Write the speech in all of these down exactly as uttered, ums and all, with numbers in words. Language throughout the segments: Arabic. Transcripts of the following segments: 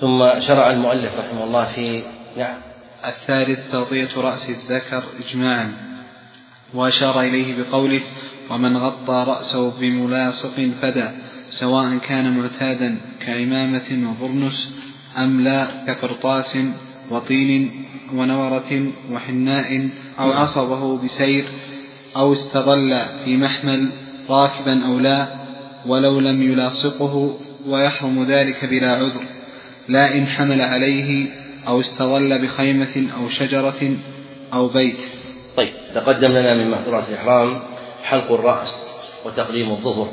ثم شرع المؤلف رحمه الله في نعم. الثالث تغطية رأس الذكر إجماعا، وأشار إليه بقوله ومن غطى رأسه بملاصق فدى، سواء كان معتادا كعمامة وبرنس أم لا كقرطاس وطين ونورة وحناء، أو عصبه بسير أو استظل في محمل راكبا أو لا، ولو لم يلاصقه، ويحرم ذلك بلا عذر، لا إن حمل عليه أو استظل بخيمة أو شجرة أو بيت. طيب، تقدم لنا من محظورات الإحرام حلق الرأس وتقليم الظهر،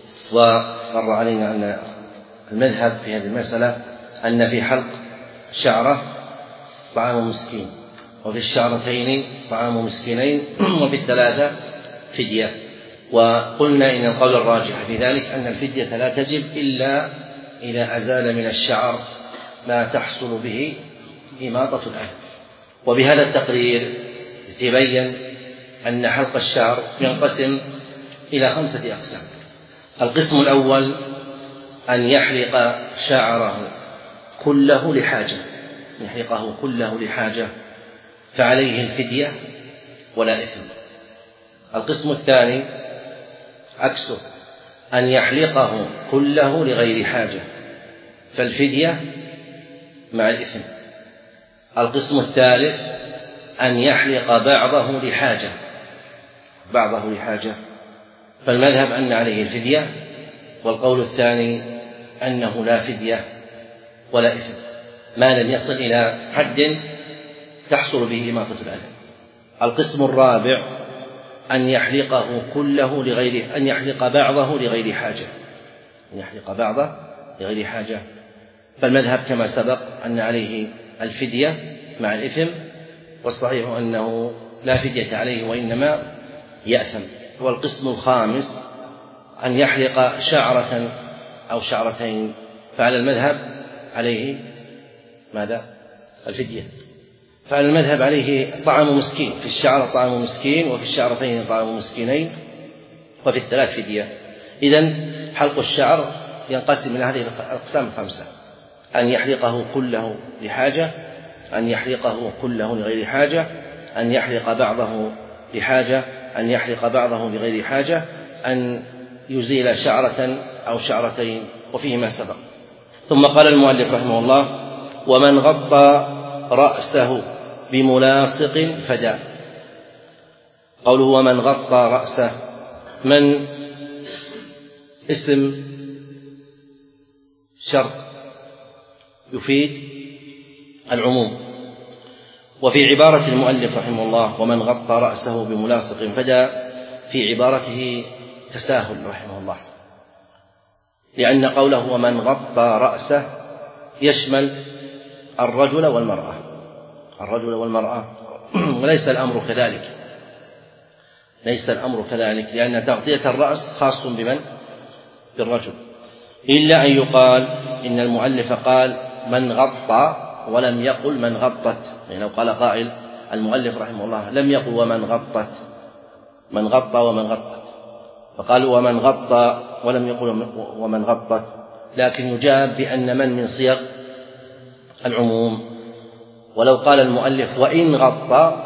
ومر علينا أن المذهب في هذه المسألة أن في حلق شعرة طعام مسكين، وفي الشعرتين طعام مسكينين، وفي الثلاثة فدية. وقلنا إن القول الراجح في ذلك أن الفدية لا تجب إلا إذا أزال من الشعر ما تحصل به إماطة الأذى. وبهذا التقرير يتبين أن حلق الشعر ينقسم إلى خمسة أقسام. القسم الأول أن يحلق شعره كله لحاجة، يحلقه كله لحاجة فعليه الفدية ولا إثم. القسم الثاني عكسه، أن يحلقه كله لغير حاجة فالفدية مع الإثم. القسم الثالث أن يحلق بعضه لحاجة بعضه لحاجة فالمذهب أن عليه الفدية، والقول الثاني أنه لا فدية ولا إثم ما لم يصل إلى حد تحصل به إماطة الأذى. القسم الرابع أن يحلقه كله لغير أن يحلق بعضه لغير حاجة أن يحلق بعضه لغير حاجة فالمذهب كما سبق أن عليه الفدية مع الإثم، والصحيح أنه لا فدية عليه وإنما يأثم. والقسم الخامس أن يحلق شعرة أو شعرتين فعلى المذهب عليه ماذا؟ الفدية. فعلى المذهب عليه طعام مسكين، في الشعر طعام مسكين، وفي الشعرتين طعام مسكينين، وفي الثلاث فدية. إذن حلق الشعر ينقسم إلى هذه الأقسام الخمسة: أن يحلقه كله لحاجة، أن يحلقه كله لغير حاجة، أن يحلق بعضه لحاجة، أن يحلق بعضه لغير حاجة، أن يزيل شعرة أو شعرتين، وفيه ما سبق. ثم قال المؤلف رحمه الله: ومن غطى رأسه بملاصق فدى. قوله ومن غطى رأسه، من اسم شرط يفيد العموم. وفي عبارة المؤلف رحمه الله ومن غطى رأسه بملاصق فدى، في عبارته تساهل رحمه الله، لأن قوله ومن غطى رأسه يشمل الرجل والمرأة الرجل والمرأة وليس الأمر كذلك ليس الأمر كذلك لأن تغطية الرأس خاص بمن؟ بالرجل، إلا أن يقال إن المؤلف قال من غطى ولم يقل من غطت. يعني لو قال قائل المؤلف رحمه الله لم يقل ومن غطت، من غطى ومن غطت، فقال ومن غطى ولم يقل ومن غطت، لكن يجاب بأن من من صيغ العموم. ولو قال المؤلف وإن غطى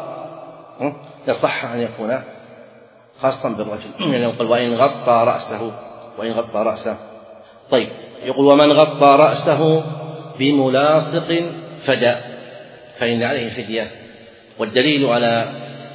يصح أن يكون خاصا بالرجل، يعني يقول وإن غطى رأسه وإن غطى رأسه. طيب، يقول ومن غطى رأسه بملاصق فدى، فإن عليه فدية. والدليل على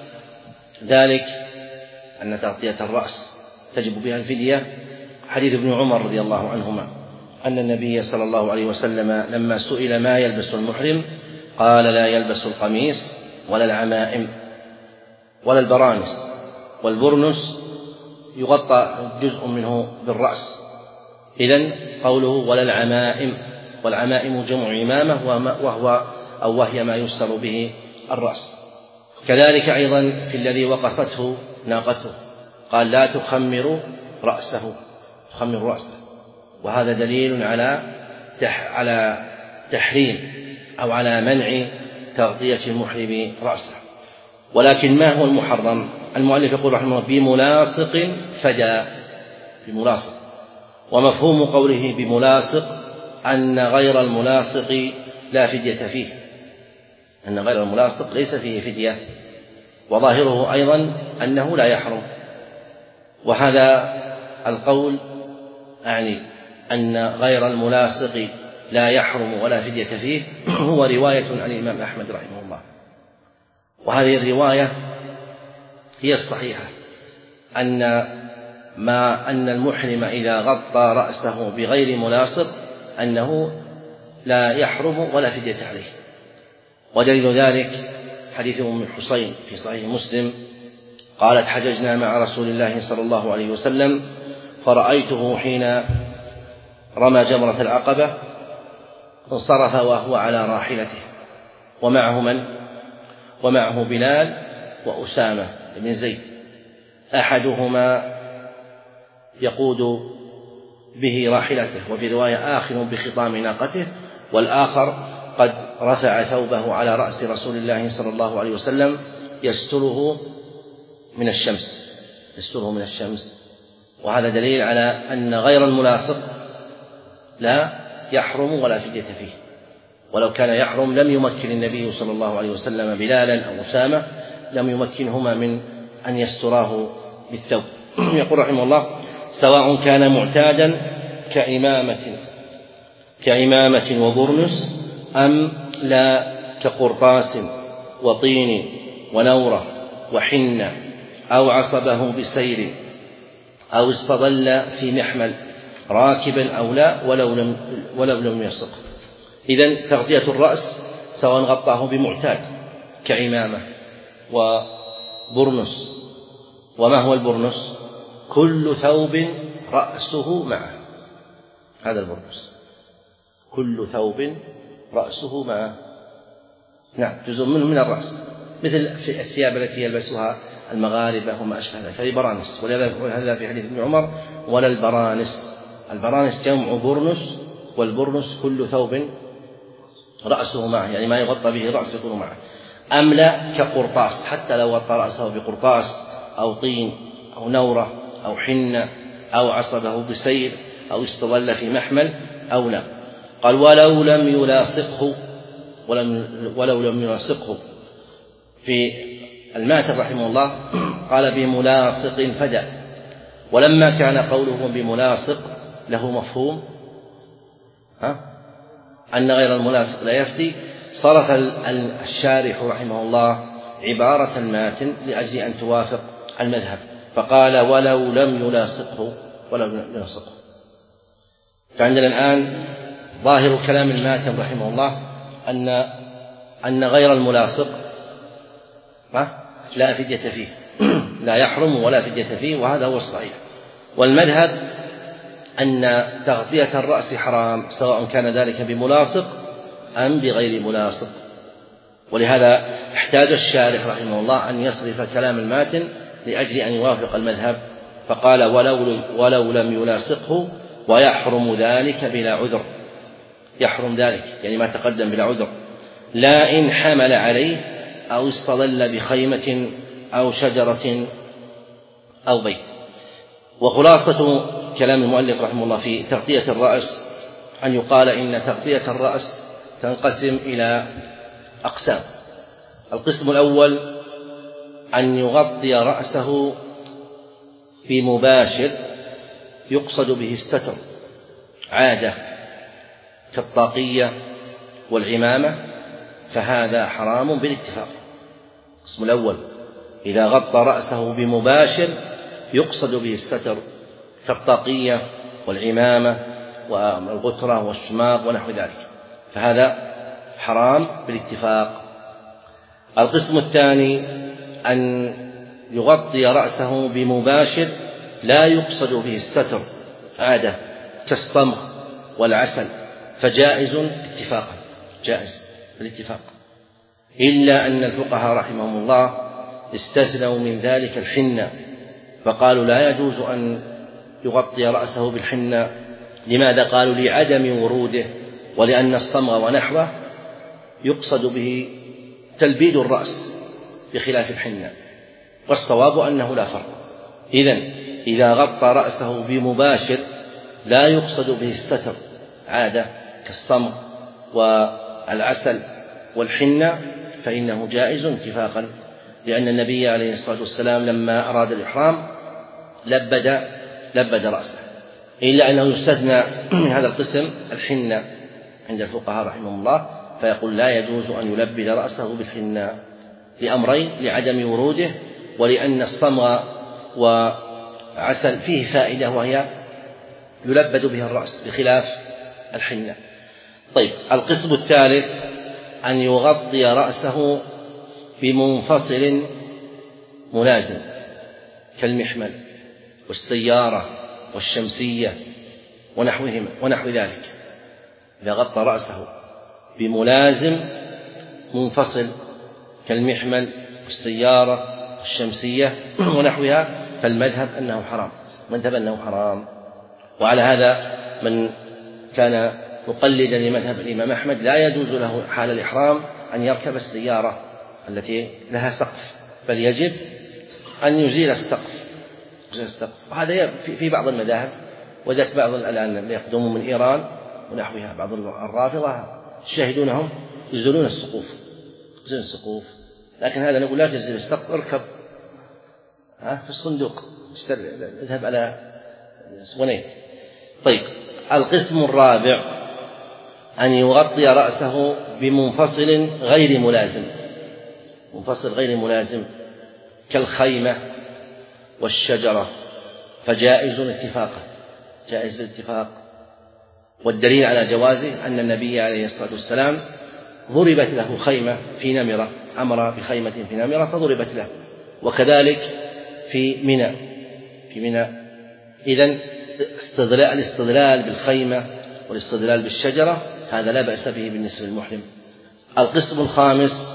ذلك أن تغطية الرأس تجب بها الفدية حديث ابن عمر رضي الله عنهما أن النبي صلى الله عليه وسلم لما سئل ما يلبس المحرم قال لا يلبس القميص ولا العمائم ولا البرانس، والبرنس يغطى جزء منه بالرأس. إذن قوله ولا العمائم، والعمائم جمع عمامة وهو أو وهي ما يستر به الرأس. كذلك أيضا في الذي وقصته ناقته قال لا تخمر رأسه تخمر رأسه وهذا دليل على على تحريم أو على منع تغطية المحرم رأسه. ولكن ما هو المحرم؟ المؤلف يقول رحمه الله بملاصق فدى، بملاصق. ومفهوم قوله بملاصق أن غير الملاصق لا فدية فيه، أن غير الملاصق ليس فيه فدية، وظاهره أيضا أنه لا يحرم. وهذا القول أعني أن غير الملاصق لا يحرم ولا فدية فيه هو رواية عن الإمام أحمد رحمه الله، وهذه الرواية هي الصحيحة، أن ما أن المحرم إذا غطى رأسه بغير ملاصق أنه لا يحرم ولا فدية عليه. ودليل ذلك حديث أم الحسين في صحيح مسلم قالت: حججنا مع رسول الله صلى الله عليه وسلم فرأيته حين رمى جمرة العقبة انصرف وهو على راحلته، ومعه من؟ ومعه بلال وأسامة بن زيد، أحدهما يقود به راحلته، وفي رواية آخر بخطام ناقته، والآخر قد رفع ثوبه على رأس رسول الله صلى الله عليه وسلم يستره من الشمس يستره من الشمس. وهذا دليل على أن غير الملاصق لا يحرم ولا فدية فيه، ولو كان يحرم لم يمكن النبي صلى الله عليه وسلم بلالا أو أسامة، لم يمكنهما من أن يستراه بالثوب. يقول رحمه الله: سواء كان معتادا كإمامة كإمامة وبرنس أم لا كقرطاس وطين ونورة وحنة، أو عصبه بسير، أو استظل في محمل راكبا أو لا ولو لم, ولو لم يصق. إذن تغطية الرأس سواء غطاه بمعتاد كعمامة وبرنس. وما هو البرنس؟ كل ثوب رأسه معه، هذا البرنس، كل ثوب رأسه معه، نعم، جزء منه من الرأس، مثل في الثياب التي يلبسها المغاربة وما أشبه ذلك، هذه برانس. ولهذا في حديث ابن عمر: ولا البرانس. البرانس جمع برنس، والبرنس كل ثوب رأسه معه، يعني ما يغطى به رأسه يكون معه. أم لا كقرطاس، حتى لو غطى رأسه بقرطاس أو طين أو نورة أو حنة أو عصبه بسير أو استظل في محمل أو لا. قال: ولو لم يلاصقه ولم ولو لم يلاصقه. في الماتر رحمه الله قال: بملاصق فدى. ولما كان قوله بملاصق له مفهوم ها؟ أن غير الملاصق لا يفدي، صرف الشارح رحمه الله عبارة الماتن لأجل أن توافق المذهب، فقال: ولو لم يلاصقه ولو لم يلاصقه. فعندنا الآن ظاهر كلام الماتن رحمه الله أن أن غير الملاصق لا فدية فيه، لا يحرم ولا فدية فيه، وهذا هو الصحيح. والمذهب أن تغطية الرأس حرام، سواء كان ذلك بملاصق أم بغير ملاصق. ولهذا احتاج الشارح رحمه الله أن يصرف كلام الماتن لأجل أن يوافق المذهب، فقال: ولو, ولو لم يلاصقه، ويحرم ذلك بلا عذر. يحرم ذلك يعني ما تقدم بلا عذر، لا إن حمل عليه أو استظل بخيمة أو شجرة أو بيت. وخلاصة كلام المؤلف رحمه الله في تغطية الرأس أن يقال إن تغطية الرأس تنقسم إلى أقسام. القسم الأول أن يغطي رأسه بمباشر يقصد به الستر عادة كالطاقية والعمامة، فهذا حرام بالاتفاق. القسم الأول إذا غطى رأسه بمباشر يقصد به الستر كالطاقية والعمامة والغترة والشماغ ونحو ذلك، فهذا حرام بالاتفاق. القسم الثاني أن يغطي رأسه بمباشر لا يقصد به الستر عادة كالصمغ والعسل، فجائز اتفاقا، جائز بالاتفاق، إلا أن الفقهاء رحمهم الله استثنوا من ذلك الحنة، فقالوا لا يجوز أن يغطي رأسه بالحنة. لماذا؟ قالوا: لعدم وروده، ولأن الصمغ ونحوه يقصد به تلبيد الرأس بخلاف الحنة، والصواب أنه لا فرق. إذن إذا غطى رأسه بمباشر لا يقصد به الستر عادة كالصمغ والعسل والحنة فإنه جائز اتفاقا، لأن النبي عليه الصلاة والسلام لما أراد الإحرام لبد لبد رأسه، إلا أنه يستثنى من هذا القسم الحنة عند الفقهاء رحمهم الله، فيقول لا يجوز أن يلبد رأسه بالحنة لأمرين: لعدم وروده، ولأن الصمغ وعسل فيه فائدة وهي يلبد بها الرأس بخلاف الحنة. طيب، القسم الثالث أن يغطي رأسه بمنفصل ملازم كالمحمل والسيارة والشمسية ونحوهما ونحو ذلك. إذا غطى رأسه بملازم منفصل كالمحمل والسيارة والشمسية ونحوها فالمذهب أنه حرام، مذهب أنه حرام. وعلى هذا من كان مقلدا لمذهب الإمام أحمد لا يجوز له حال الإحرام أن يركب السيارة التي لها سقف، بل يجب أن يزيل السقف. وهذا في بعض المذاهب، وذلك بعض الآن يقدمون من إيران ونحوها، بعض الرافضة تشاهدونهم يزيلون السقوف يزيلون السقوف لكن هذا نقول لا تزيل السقف، اركب في الصندوق، اذهب على سونيت. طيب، القسم الرابع أن يغطي رأسه بمنفصل غير ملازم، منفصل غير ملازم كالخيمة والشجرة، فجائز اتفاقا، جائز بالاتفاق. والدليل على جوازه أن النبي عليه الصلاة والسلام ضربت له خيمة في نمرة، أمر بخيمة في نمرة فضربت له، وكذلك في منى في منى إذن الاستظلال بالخيمة والاستظلال بالشجرة هذا لا بأس به بالنسبة للمحرم. القسم الخامس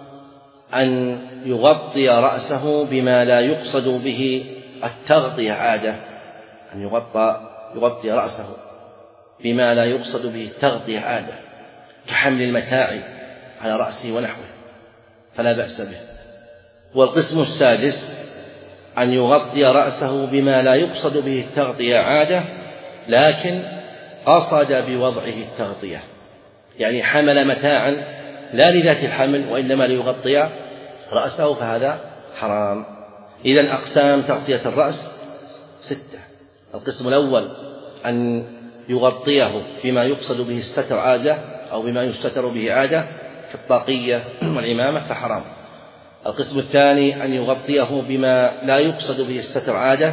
أن يغطي رأسه بما لا يقصد به التغطية عادة، أن يغطى يغطي رأسه بما لا يقصد به التغطية عادة كحمل المتاع على رأسه ونحوه فلا بأس به. والقسم السادس أن يغطي رأسه بما لا يقصد به التغطية عادة لكن قصد بوضعه التغطية، يعني حمل متاعا لا لذات الحمل وإنما ليغطي رأسه، فهذا حرام. إذن أقسام تغطية الرأس ستة: القسم الأول أن يغطيه بما يقصد به الستر عادة أو بما يستتر به عادة كالطاقية والعمامة فحرام. القسم الثاني أن يغطيه بما لا يقصد به الستر عادة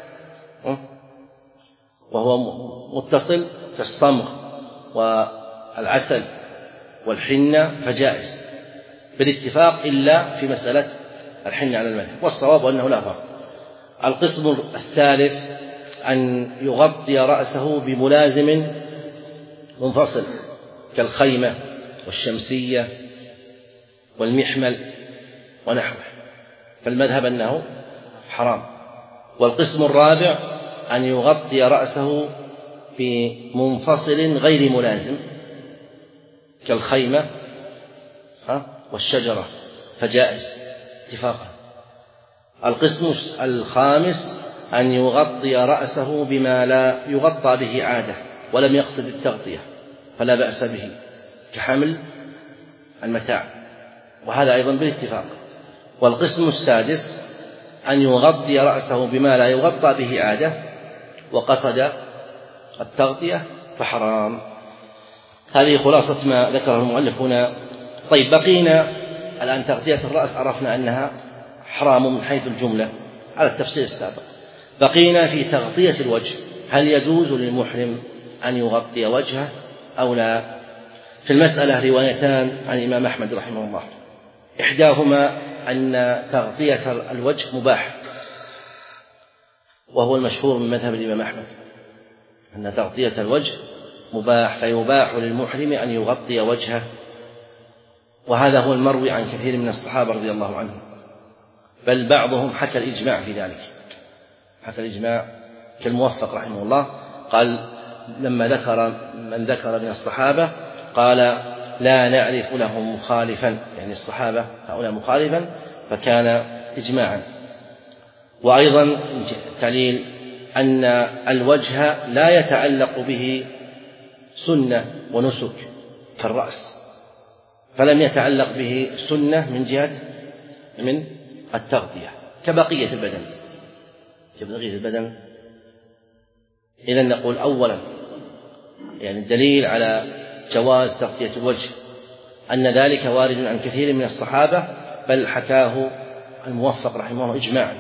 وهو متصل كالصمغ والعسل والحنة فجائز بالاتفاق إلا في مسألة الحنة على المذهب، والصواب أنه لا فرق. القسم الثالث أن يغطي رأسه بملازم منفصل كالخيمة والشمسية والمحمل ونحوه فالمذهب أنه حرام. والقسم الرابع أن يغطي رأسه بمنفصل غير ملازم كالخيمة والشجرة فجائز اتفاقا. القسم الخامس أن يغطي رأسه بما لا يغطى به عادة ولم يقصد التغطية فلا بأس به كحمل المتاع، وهذا أيضا بالاتفاق. والقسم السادس أن يغطي رأسه بما لا يغطى به عادة وقصد التغطية فحرام. هذه خلاصة ما ذكره المؤلف هنا. طيب، بقينا الآن تغطية الرأس عرفنا أنها حرام من حيث الجملة على التفسير السابق. بقينا في تغطية الوجه، هل يجوز للمحرم أن يغطي وجهه أو لا؟ في المسألة روايتان عن الإمام أحمد رحمه الله، إحداهما أن تغطية الوجه مباح، وهو المشهور من مذهب الإمام أحمد أن تغطية الوجه مباح، فيباح للمحرم أن يغطي وجهه، وهذا هو المروي عن كثير من الصحابة رضي الله عنهم، بل بعضهم حكى الإجماع في ذلك، حكى الإجماع كالموفق رحمه الله قال لما ذكر من ذكر من الصحابة قال لا نعرف له مخالفا، يعني الصحابة هؤلاء مخالفا، فكان إجماعا. وأيضا تعليل أن الوجه لا يتعلق به سنة ونسك كالرأس، فلم يتعلق به سنة من جهة من التغطية كبقية البدن كبقية البدن. إذن نقول أولا يعني الدليل على جواز تغطية الوجه أن ذلك وارد عن كثير من الصحابة، بل حكاه الموفق رحمه الله إجماعا.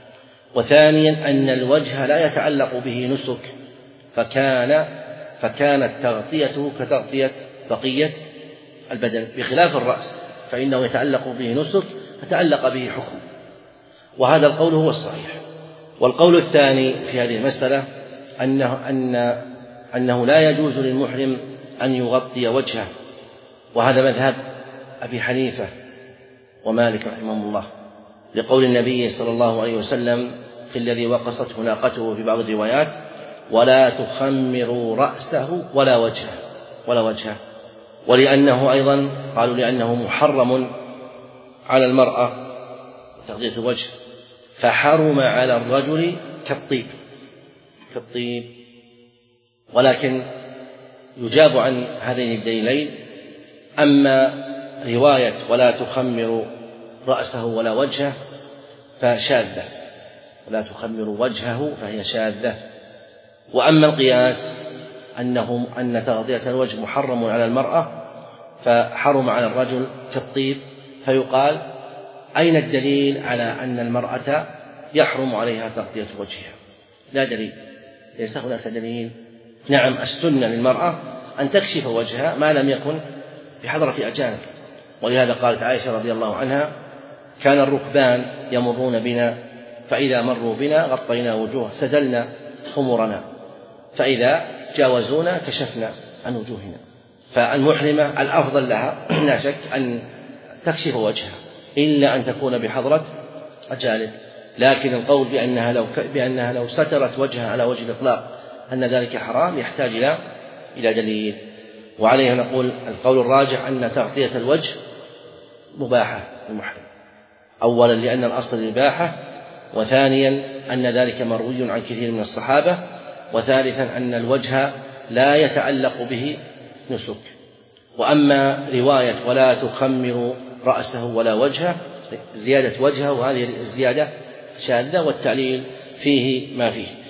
وثانيا أن الوجه لا يتعلق به نسك، فكان فكانت تغطيته كتغطية بقية البدن، بخلاف الرأس فإنه يتعلق به نسك فتعلق به حكم، وهذا القول هو الصحيح. والقول الثاني في هذه المسألة أنه, أن أنه لا يجوز للمحرم أن يغطي وجهه، وهذا مذهب أبي حنيفة ومالك رحمهم الله، لقول النبي صلى الله عليه وسلم في الذي وقصته ناقته في بعض الروايات: ولا تخمروا رأسه ولا وجهه ولا وجهه. ولأنه أيضا قالوا لأنه محرم على المرأة تغطية الوجه، فحرم على الرجل كالطيب كالطيب. ولكن يجاب عن هذين الدليلين: أما رواية ولا تخمر رأسه ولا وجهه فشاذة، ولا تخمر وجهه فهي شاذة. وأما القياس أنه أن تغطية الوجه محرم على المرأة فحرم على الرجل كالطيب، فيقال: أين الدليل على أن المرأة يحرم عليها تغطية وجهها؟ لا دليل، ليس هناك دليل. نعم، السنة للمرأة أن تكشف وجهها ما لم يكن بحضرة أجانب، ولهذا قالت عائشة رضي الله عنها: كان الركبان يمرون بنا فإذا مروا بنا غطينا وجوه سدلنا خمرنا، فإذا جاوزونا كشفنا عن وجوهنا. فالمحرمة الأفضل لها لا شك أن تكشف وجهها إلا أن تكون بحضرة أجانب، لكن القول بأنها لو, بأنها لو سترت وجهها على وجه الإطلاق أن ذلك حرام يحتاج إلى إلى دليل. وعليه نقول القول الراجح أن تغطية الوجه مباحة للمحرم، أولا لأن الأصل الإباحة، وثانيا أن ذلك مروي عن كثير من الصحابة، وثالثا أن الوجه لا يتعلق به نسك. وأما رواية ولا تخمر رأسه ولا وجهه زيادة وجهه، وهذه الزيادة شاذة، والتعليل فيه ما فيه.